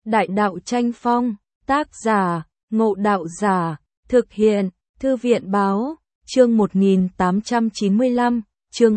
Đại đạo tranh phong, tác giả, Ngộ Đạo Giả, thực hiện, Thư viện báo, chương 1895, chương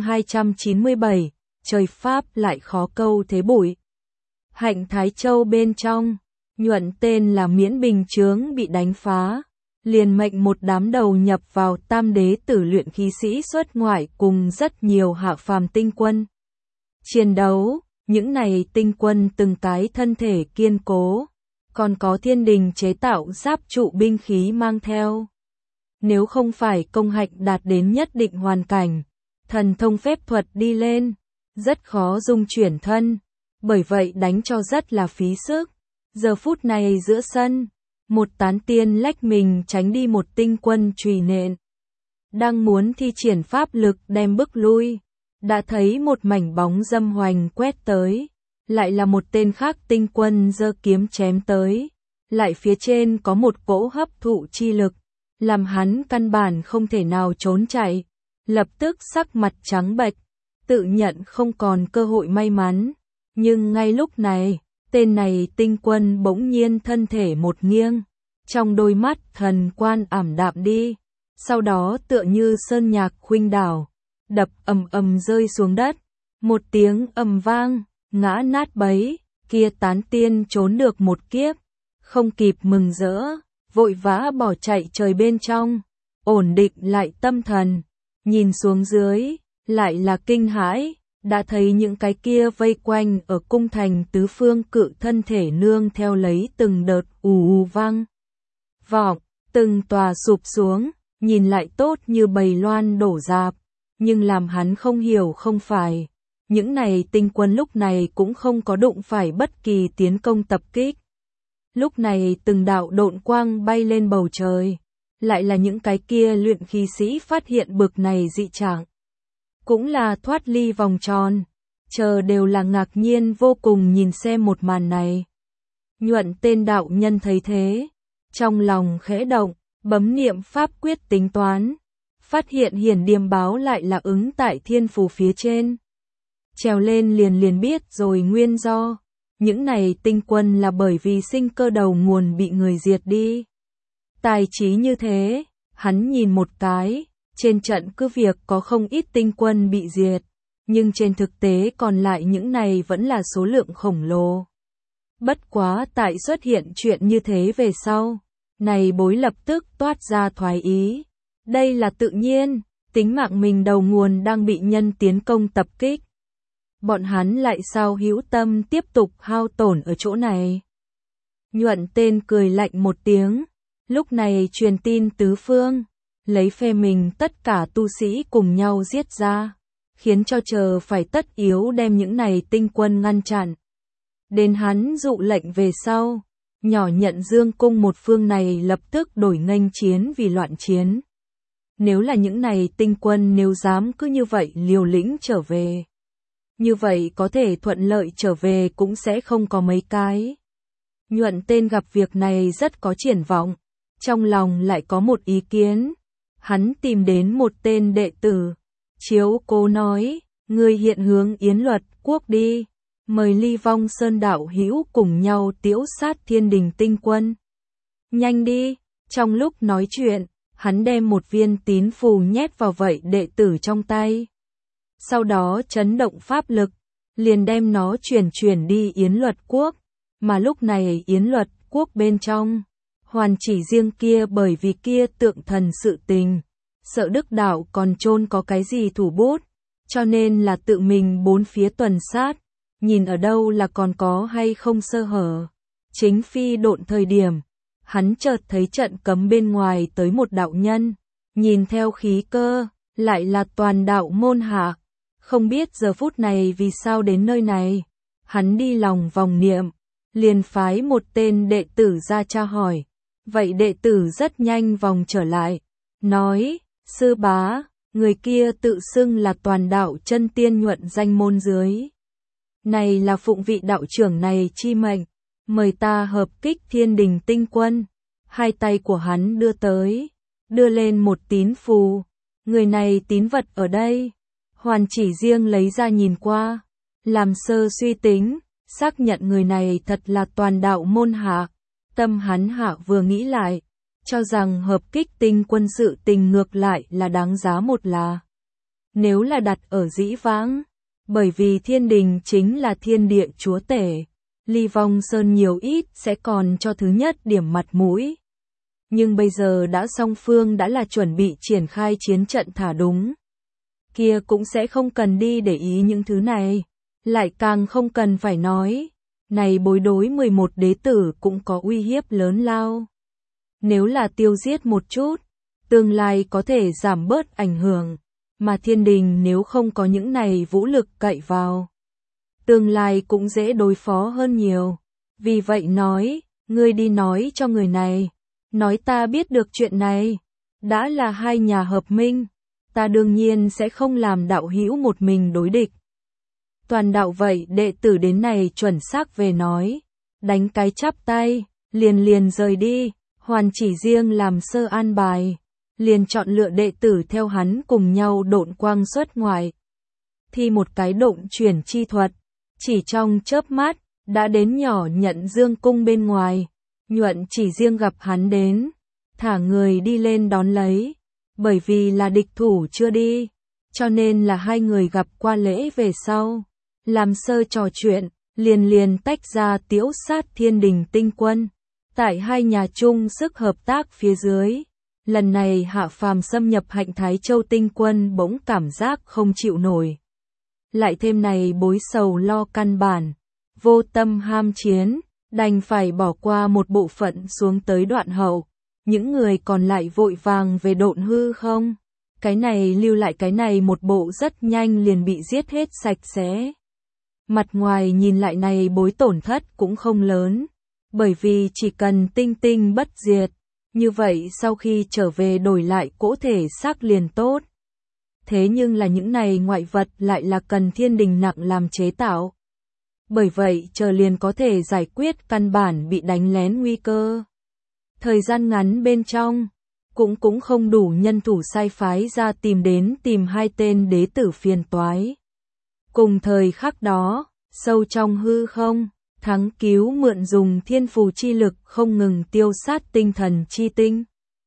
297, trời Pháp lại khó câu thế bụi. Hạnh Thái Châu bên trong, Nhuận tên là Miễn Bình Chướng bị đánh phá, liền mệnh một đám đầu nhập vào Tam Đế Tử luyện khí sĩ xuất ngoại cùng rất nhiều hạ phàm tinh quân. Chiến đấu, những này tinh quân từng cái thân thể kiên cố, còn có thiên đình chế tạo giáp trụ binh khí mang theo. Nếu không phải công hạnh đạt đến nhất định hoàn cảnh, thần thông phép thuật đi lên, rất khó dung chuyển thân, bởi vậy đánh cho rất là phí sức. Giờ phút này giữa sân, một tán tiên lách mình tránh đi một tinh quân chùy nện. Đang muốn thi triển pháp lực đem bức lui, đã thấy một mảnh bóng dâm hoành quét tới, lại là một tên khác tinh quân giơ kiếm chém tới, lại phía trên có một cỗ hấp thụ chi lực, làm hắn căn bản không thể nào trốn chạy, lập tức sắc mặt trắng bệch, tự nhận không còn cơ hội may mắn, nhưng ngay lúc này, tên này tinh quân bỗng nhiên thân thể một nghiêng, trong đôi mắt thần quan ảm đạm đi, sau đó tựa như sơn nhạc khuynh đảo, đập ầm ầm rơi xuống đất, một tiếng ầm vang, ngã nát bấy, kia tán tiên trốn được một kiếp, không kịp mừng rỡ, vội vã bỏ chạy trời bên trong, ổn định lại tâm thần, nhìn xuống dưới, lại là kinh hãi, đã thấy những cái kia vây quanh ở cung thành tứ phương cự thân thể nương theo lấy từng đợt ù vang vọng, từng tòa sụp xuống, nhìn lại tốt như bầy loan đổ rạp, nhưng làm hắn không hiểu không phải, những này tinh quân lúc này cũng không có đụng phải bất kỳ tiến công tập kích. Lúc này từng đạo độn quang bay lên bầu trời, lại là những cái kia luyện khí sĩ phát hiện bực này dị trạng. Cũng là thoát ly vòng tròn, chờ đều là ngạc nhiên vô cùng nhìn xem một màn này. Nhuận tên đạo nhân thấy thế, trong lòng khẽ động, bấm niệm pháp quyết tính toán, phát hiện hiển điềm báo lại là ứng tại thiên phù phía trên. Trèo lên liền biết rồi nguyên do, những này tinh quân là bởi vì sinh cơ đầu nguồn bị người diệt đi. Tài trí như thế, hắn nhìn một cái, trên trận cứ việc có không ít tinh quân bị diệt, nhưng trên thực tế còn lại những này vẫn là số lượng khổng lồ. Bất quá tại xuất hiện chuyện như thế về sau, này bối lập tức toát ra thoái ý. Đây là tự nhiên, tính mạng mình đầu nguồn đang bị nhân tiến công tập kích. Bọn hắn lại sao hữu tâm tiếp tục hao tổn ở chỗ này. Nhuận tên cười lạnh một tiếng, lúc này truyền tin tứ phương, lấy phe mình tất cả tu sĩ cùng nhau giết ra, khiến cho chờ phải tất yếu đem những này tinh quân ngăn chặn. Đến hắn dụ lệnh về sau, nhỏ nhận Dương cung một phương này lập tức đổi nghênh chiến vì loạn chiến. Nếu là những này tinh quân nếu dám cứ như vậy liều lĩnh trở về, như vậy có thể thuận lợi trở về cũng sẽ không có mấy cái. Nhuận tên gặp việc này rất có triển vọng, trong lòng lại có một ý kiến. Hắn tìm đến một tên đệ tử, chiếu cố nói, người hiện hướng Yến Luật quốc đi, mời Ly Vong Sơn đạo hữu cùng nhau tiễu sát thiên đình tinh quân. Nhanh đi, trong lúc nói chuyện, hắn đem một viên tín phù nhét vào vậy đệ tử trong tay. Sau đó chấn động pháp lực, liền đem nó chuyển đi Yến Luật quốc, mà lúc này Yến Luật quốc bên trong, hoàn chỉ riêng kia bởi vì kia tượng thần sự tình, sợ Đức đạo còn chôn có cái gì thủ bút, cho nên là tự mình bốn phía tuần sát, nhìn ở đâu là còn có hay không sơ hở. Chính phi độn thời điểm, hắn chợt thấy trận cấm bên ngoài tới một đạo nhân, nhìn theo khí cơ, lại là toàn đạo môn hạ, không biết giờ phút này vì sao đến nơi này. Hắn đi lòng vòng niệm, liền phái một tên đệ tử ra tra hỏi, vậy đệ tử rất nhanh vòng trở lại, nói, sư bá, người kia tự xưng là toàn đạo chân tiên Nhuận danh môn dưới. Này là phụng vị đạo trưởng này chi mệnh, mời ta hợp kích thiên đình tinh quân. Hai tay của hắn đưa tới, đưa lên một tín phù, người này tín vật ở đây. Hoàn chỉ riêng lấy ra nhìn qua, làm sơ suy tính, xác nhận người này thật là toàn đạo môn hạ. Tâm hắn hạ vừa nghĩ lại, cho rằng hợp kích tinh quân sự tình ngược lại là đáng giá một là. Nếu là đặt ở dĩ vãng, bởi vì thiên đình chính là thiên địa chúa tể, Ly Vong Sơn nhiều ít sẽ còn cho thứ nhất điểm mặt mũi. Nhưng bây giờ đã song phương đã là chuẩn bị triển khai chiến trận thả đúng. Kia cũng sẽ không cần đi để ý những thứ này, lại càng không cần phải nói. Này bối đối 11 đế tử cũng có uy hiếp lớn lao. Nếu là tiêu giết một chút, tương lai có thể giảm bớt ảnh hưởng, mà thiên đình nếu không có những này vũ lực cậy vào, tương lai cũng dễ đối phó hơn nhiều. Vì vậy nói, ngươi đi nói cho người này, nói ta biết được chuyện này, đã là hai nhà hợp minh, ta đương nhiên sẽ không làm đạo hữu một mình đối địch. Toàn đạo vậy đệ tử đến này chuẩn xác về nói, đánh cái chắp tay, liền rời đi, hoàn chỉ riêng làm sơ an bài, liền chọn lựa đệ tử theo hắn cùng nhau độn quang xuất ngoại. Thi một cái độn chuyển chi thuật, chỉ trong chớp mắt, đã đến nhỏ nhận dương cung bên ngoài, nhuận chỉ riêng gặp hắn đến, thả người đi lên đón lấy, bởi vì là địch thủ chưa đi, cho nên là hai người gặp qua lễ về sau. Làm sơ trò chuyện, liền tách ra tiễu sát thiên đình tinh quân. Tại hai nhà chung sức hợp tác phía dưới, lần này hạ phàm xâm nhập Hạnh Thái Châu tinh quân bỗng cảm giác không chịu nổi. Lại thêm này bối sầu lo căn bản, vô tâm ham chiến, đành phải bỏ qua một bộ phận xuống tới đoạn hậu. Những người còn lại vội vàng về độn hư không. Cái này lưu lại cái này một bộ rất nhanh liền bị giết hết sạch sẽ. Mặt ngoài nhìn lại này bối tổn thất cũng không lớn, bởi vì chỉ cần tinh tinh bất diệt, như vậy sau khi trở về đổi lại cỗ thể xác liền tốt. Thế nhưng là những này ngoại vật lại là cần thiên đình nặng làm chế tạo. Bởi vậy chờ liền có thể giải quyết căn bản bị đánh lén nguy cơ. Thời gian ngắn bên trong, cũng không đủ nhân thủ sai phái ra tìm hai tên đế tử phiền toái. Cùng thời khắc đó, sâu trong hư không, Thắng Cứu mượn dùng thiên phù chi lực không ngừng tiêu sát tinh thần chi tinh.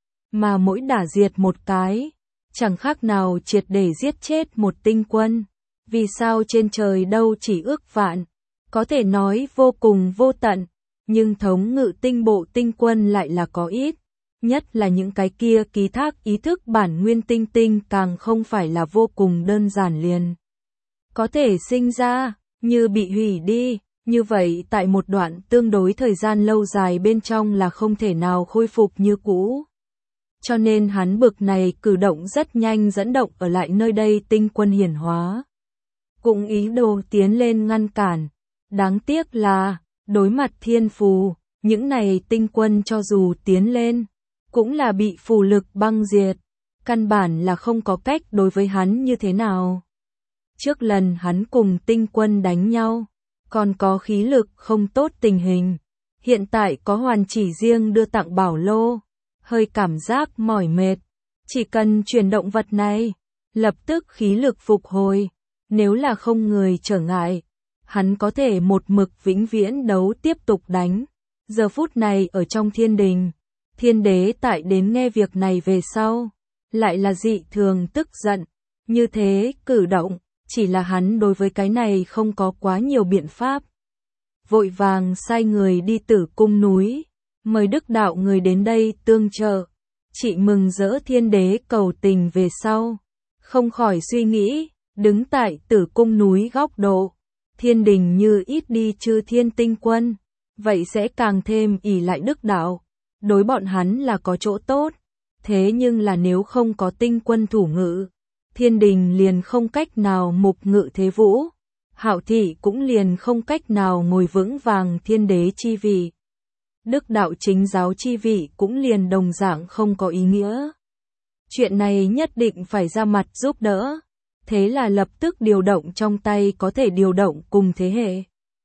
Mà mỗi đả diệt một cái, chẳng khác nào triệt để giết chết một tinh quân. Vì sao trên trời đâu chỉ ước vạn, có thể nói vô cùng vô tận, nhưng thống ngự tinh bộ tinh quân lại là có ít. Nhất là những cái kia ký thác ý thức bản nguyên tinh tinh càng không phải là vô cùng đơn giản liền. Có thể sinh ra, như bị hủy đi, như vậy tại một đoạn tương đối thời gian lâu dài bên trong là không thể nào khôi phục như cũ. Cho nên hắn bực này cử động rất nhanh dẫn động ở lại nơi đây tinh quân hiển hóa. Cũng ý đồ tiến lên ngăn cản. Đáng tiếc là, đối mặt thiên phù, những này tinh quân cho dù tiến lên, cũng là bị phù lực băng diệt. Căn bản là không có cách đối với hắn như thế nào. Trước lần hắn cùng tinh quân đánh nhau, còn có khí lực không tốt tình hình. Hiện tại có hoàn chỉ riêng đưa tặng bảo lô, hơi cảm giác mỏi mệt. Chỉ cần chuyển động vật này, lập tức khí lực phục hồi. Nếu là không người trở ngại, hắn có thể một mực vĩnh viễn đấu tiếp tục đánh. Giờ phút này ở trong thiên đình, thiên đế tại đến nghe việc này về sau, lại là dị thường tức giận. Như thế cử động, chỉ là hắn đối với cái này không có quá nhiều biện pháp. Vội vàng sai người đi Tử Cung núi, mời Đức đạo người đến đây tương trợ. Chị mừng rỡ thiên đế cầu tình về sau, không khỏi suy nghĩ, đứng tại Tử Cung núi góc độ, thiên đình như ít đi chư thiên tinh quân, vậy sẽ càng thêm ỷ lại Đức đạo. Đối bọn hắn là có chỗ tốt, thế nhưng là nếu không có tinh quân thủ ngự, thiên đình liền không cách nào mục ngự thế vũ, Hạo thị cũng liền không cách nào ngồi vững vàng thiên đế chi vị. Đức đạo chính giáo chi vị cũng liền đồng dạng không có ý nghĩa. Chuyện này nhất định phải ra mặt giúp đỡ, thế là lập tức điều động trong tay có thể điều động cùng thế hệ.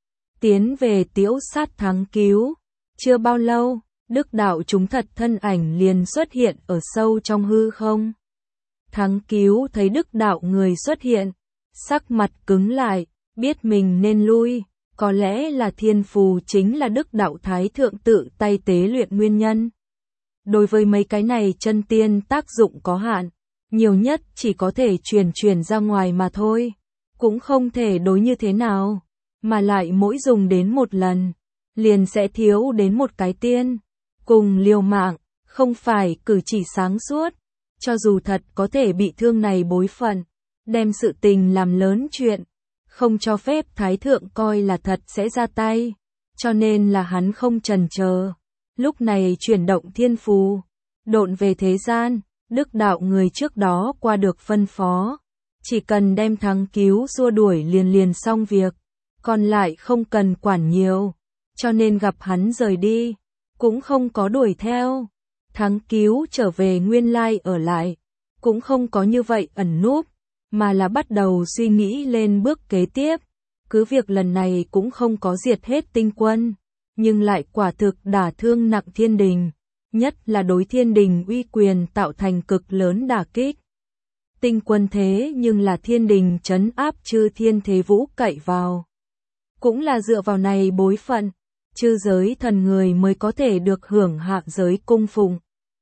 Tiến về tiễu sát Thắng Cứu, chưa bao lâu, Đức đạo chúng thật thân ảnh liền xuất hiện ở sâu trong hư không. Thắng Cứu thấy Đức đạo người xuất hiện, sắc mặt cứng lại, biết mình nên lui, Có lẽ là thiên phù chính là đức đạo thái thượng tự tay tế luyện nguyên nhân. Đối với mấy cái này chân tiên tác dụng có hạn, nhiều nhất chỉ có thể truyền ra ngoài mà thôi, cũng không thể đối như thế nào, mà lại mỗi dùng đến một lần, liền sẽ thiếu đến một cái tiên, cùng liều mạng, không phải cử chỉ sáng suốt, cho dù thật có thể bị thương này bối phận, đem sự tình làm lớn chuyện, không cho phép thái thượng coi là thật sẽ ra tay, cho nên là hắn không chần chờ, lúc này chuyển động thiên phù, độn về thế gian, đức đạo người trước đó qua được phân phó, chỉ cần đem Thắng Cứu xua đuổi liền xong việc, còn lại không cần quản nhiều, cho nên gặp hắn rời đi, cũng không có đuổi theo. Thắng Cứu trở về nguyên lai ở lại, cũng không có như vậy ẩn núp, mà là bắt đầu suy nghĩ lên bước kế tiếp, cứ việc lần này cũng không có diệt hết tinh quân, nhưng lại quả thực đả thương nặng thiên đình, nhất là đối thiên đình uy quyền tạo thành cực lớn đả kích. Tinh quân thế nhưng là thiên đình trấn áp chư thiên thế vũ cậy vào. Cũng là dựa vào này bối phận, chư giới thần người mới có thể được hưởng hạ giới cung phụng,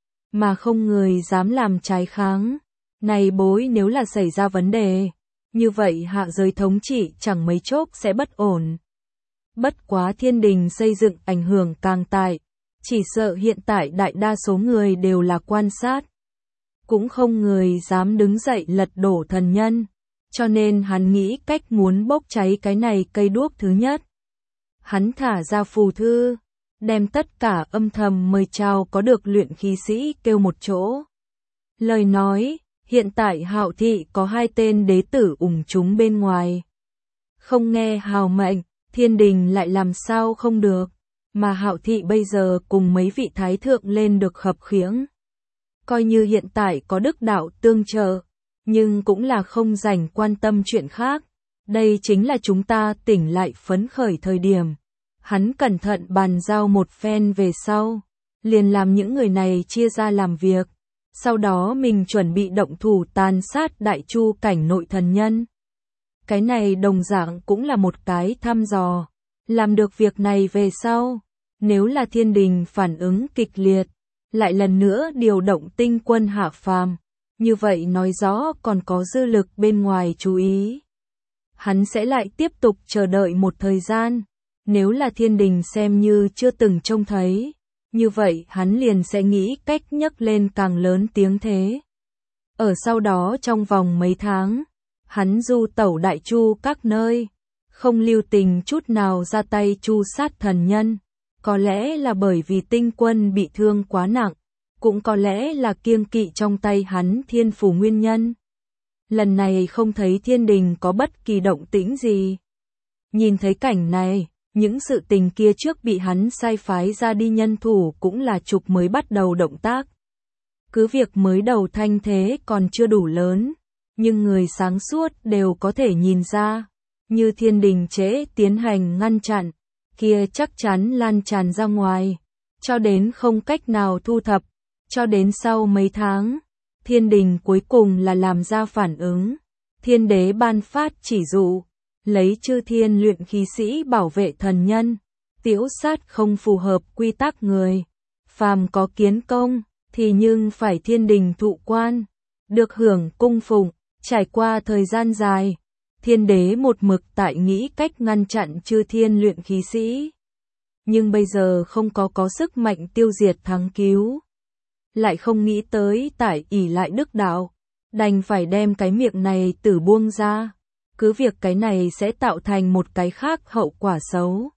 mà không người dám làm trái kháng. Này bối nếu là xảy ra vấn đề, như vậy hạ giới thống trị chẳng mấy chốc sẽ bất ổn. Bất quá thiên đình xây dựng ảnh hưởng càng tại, chỉ sợ hiện tại đại đa số người đều là quan sát. Cũng không người dám đứng dậy lật đổ thần nhân, cho nên hắn nghĩ cách muốn bốc cháy cái này cây đuốc thứ nhất. Hắn thả ra phù thư, đem tất cả âm thầm mời chào có được luyện khí sĩ kêu một chỗ. Lời nói, hiện tại Hạo thị có 2 tên đế tử ủng chúng bên ngoài. Không nghe hào mệnh, thiên đình lại làm sao không được, mà Hạo thị bây giờ cùng mấy vị thái thượng lên được khập khiễng. Coi như hiện tại có đức đạo tương trợ, nhưng cũng là không rảnh quan tâm chuyện khác. Đây chính là chúng ta tỉnh lại phấn khởi thời điểm. Hắn cẩn thận bàn giao một phen về sau, liền làm những người này chia ra làm việc. Sau đó mình chuẩn bị động thủ tàn sát đại chu cảnh nội thần nhân. Cái này đồng dạng cũng là một cái thăm dò. Làm được việc này về sau, nếu là thiên đình phản ứng kịch liệt, lại lần nữa điều động tinh quân hạ phàm, như vậy nói rõ còn có dư lực bên ngoài chú ý. Hắn sẽ lại tiếp tục chờ đợi một thời gian, nếu là thiên đình xem như chưa từng trông thấy, như vậy hắn liền sẽ nghĩ cách nhấc lên càng lớn tiếng thế. Ở sau đó trong vòng mấy tháng, hắn du tẩu đại chu các nơi, không lưu tình chút nào ra tay chu sát thần nhân. Có lẽ là bởi vì tinh quân bị thương quá nặng, cũng có lẽ là kiêng kỵ trong tay hắn thiên phù nguyên nhân. Lần này không thấy thiên đình có bất kỳ động tĩnh gì. Nhìn thấy cảnh này, những sự tình kia trước bị hắn sai phái ra đi nhân thủ cũng là trục mới bắt đầu động tác. Cứ việc mới đầu thanh thế còn chưa đủ lớn, nhưng người sáng suốt đều có thể nhìn ra, như thiên đình trễ tiến hành ngăn chặn, kia chắc chắn lan tràn ra ngoài, cho đến không cách nào thu thập, cho đến sau mấy tháng, thiên đình cuối cùng là làm ra phản ứng, thiên đế ban phát chỉ dụ, lấy chư thiên luyện khí sĩ bảo vệ thần nhân, tiễu sát không phù hợp quy tắc người, phàm có kiến công, thì nhưng phải thiên đình thụ quan, được hưởng cung phụng, trải qua thời gian dài. Thiên đế một mực tại nghĩ cách ngăn chặn chư thiên luyện khí sĩ. Nhưng bây giờ không có sức mạnh tiêu diệt Thắng Cứu. Lại không nghĩ tới tại ỷ lại đức đạo, đành phải đem cái miệng này tử buông ra. Cứ việc cái này sẽ tạo thành một cái khác hậu quả xấu.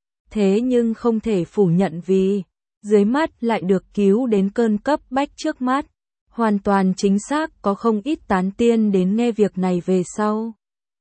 Thế nhưng không thể phủ nhận vì, dưới mắt lại được cứu đến cơn cấp bách trước mắt. Hoàn toàn chính xác có không ít tán tiên đến nghe việc này về sau.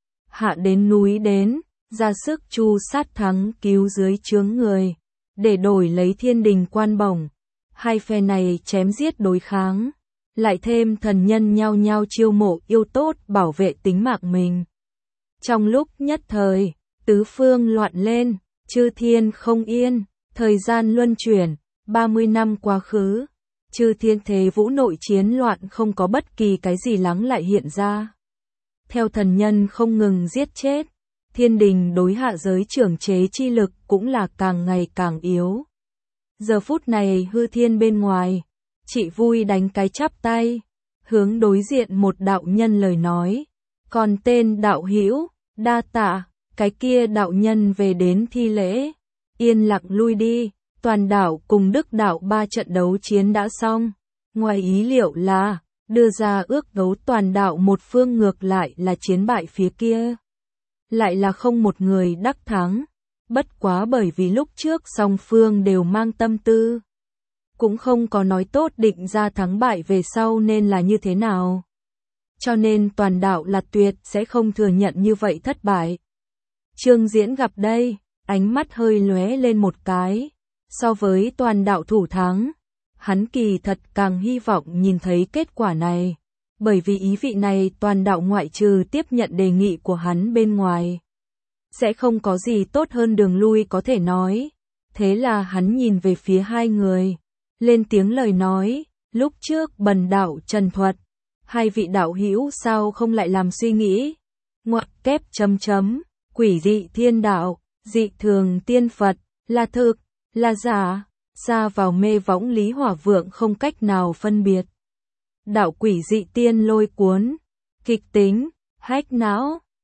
Hạ đến núi đến, ra sức chu sát Thắng Cứu dưới chướng người, để đổi lấy thiên đình quan bổng. Hai phe này chém giết đối kháng, lại thêm thần nhân nhao nhao chiêu mộ yêu tốt bảo vệ tính mạng mình. Trong lúc nhất thời, tứ phương loạn lên, chư thiên không yên, thời gian luân chuyển, 30 năm quá khứ, chư thiên thế vũ nội chiến loạn không có bất kỳ cái gì lắng lại hiện ra. Theo thần nhân không ngừng giết chết, thiên đình đối hạ giới trưởng chế chi lực cũng là càng ngày càng yếu. Giờ phút này hư thiên bên ngoài, chị vui đánh cái chắp tay, hướng đối diện một đạo nhân lời nói, còn tên đạo hữu đa tạ, cái kia đạo nhân về đến thi lễ, yên lặng lui đi, toàn đạo cùng Đức đạo 3 trận đấu chiến đã xong, ngoài ý liệu là, đưa ra ước đấu toàn đạo một phương ngược lại là chiến bại phía kia. Lại là không một người đắc thắng, bất quá bởi vì lúc trước song phương đều mang tâm tư. Cũng không có nói tốt định ra thắng bại về sau nên là như thế nào. Cho nên toàn đạo là tuyệt sẽ không thừa nhận như vậy thất bại. Trương Diễn gặp đây, ánh mắt hơi lóe lên một cái, so với toàn đạo thủ thắng. Hắn kỳ thật càng hy vọng nhìn thấy kết quả này, bởi vì ý vị này toàn đạo ngoại trừ tiếp nhận đề nghị của hắn bên ngoài. Sẽ không có gì tốt hơn đường lui có thể nói. Thế là hắn nhìn về phía hai người, lên tiếng lời nói, lúc trước bần đạo Trần Thuật, hai vị đạo hữu sao không lại làm suy nghĩ. Ngoặc kép chấm chấm, quỷ dị thiên đạo, dị thường tiên Phật, là thực, là giả. Xa vào mê võng Lý Hỏa Vượng không cách nào phân biệt. Đạo quỷ dị tiên lôi cuốn, kịch tính, hách não,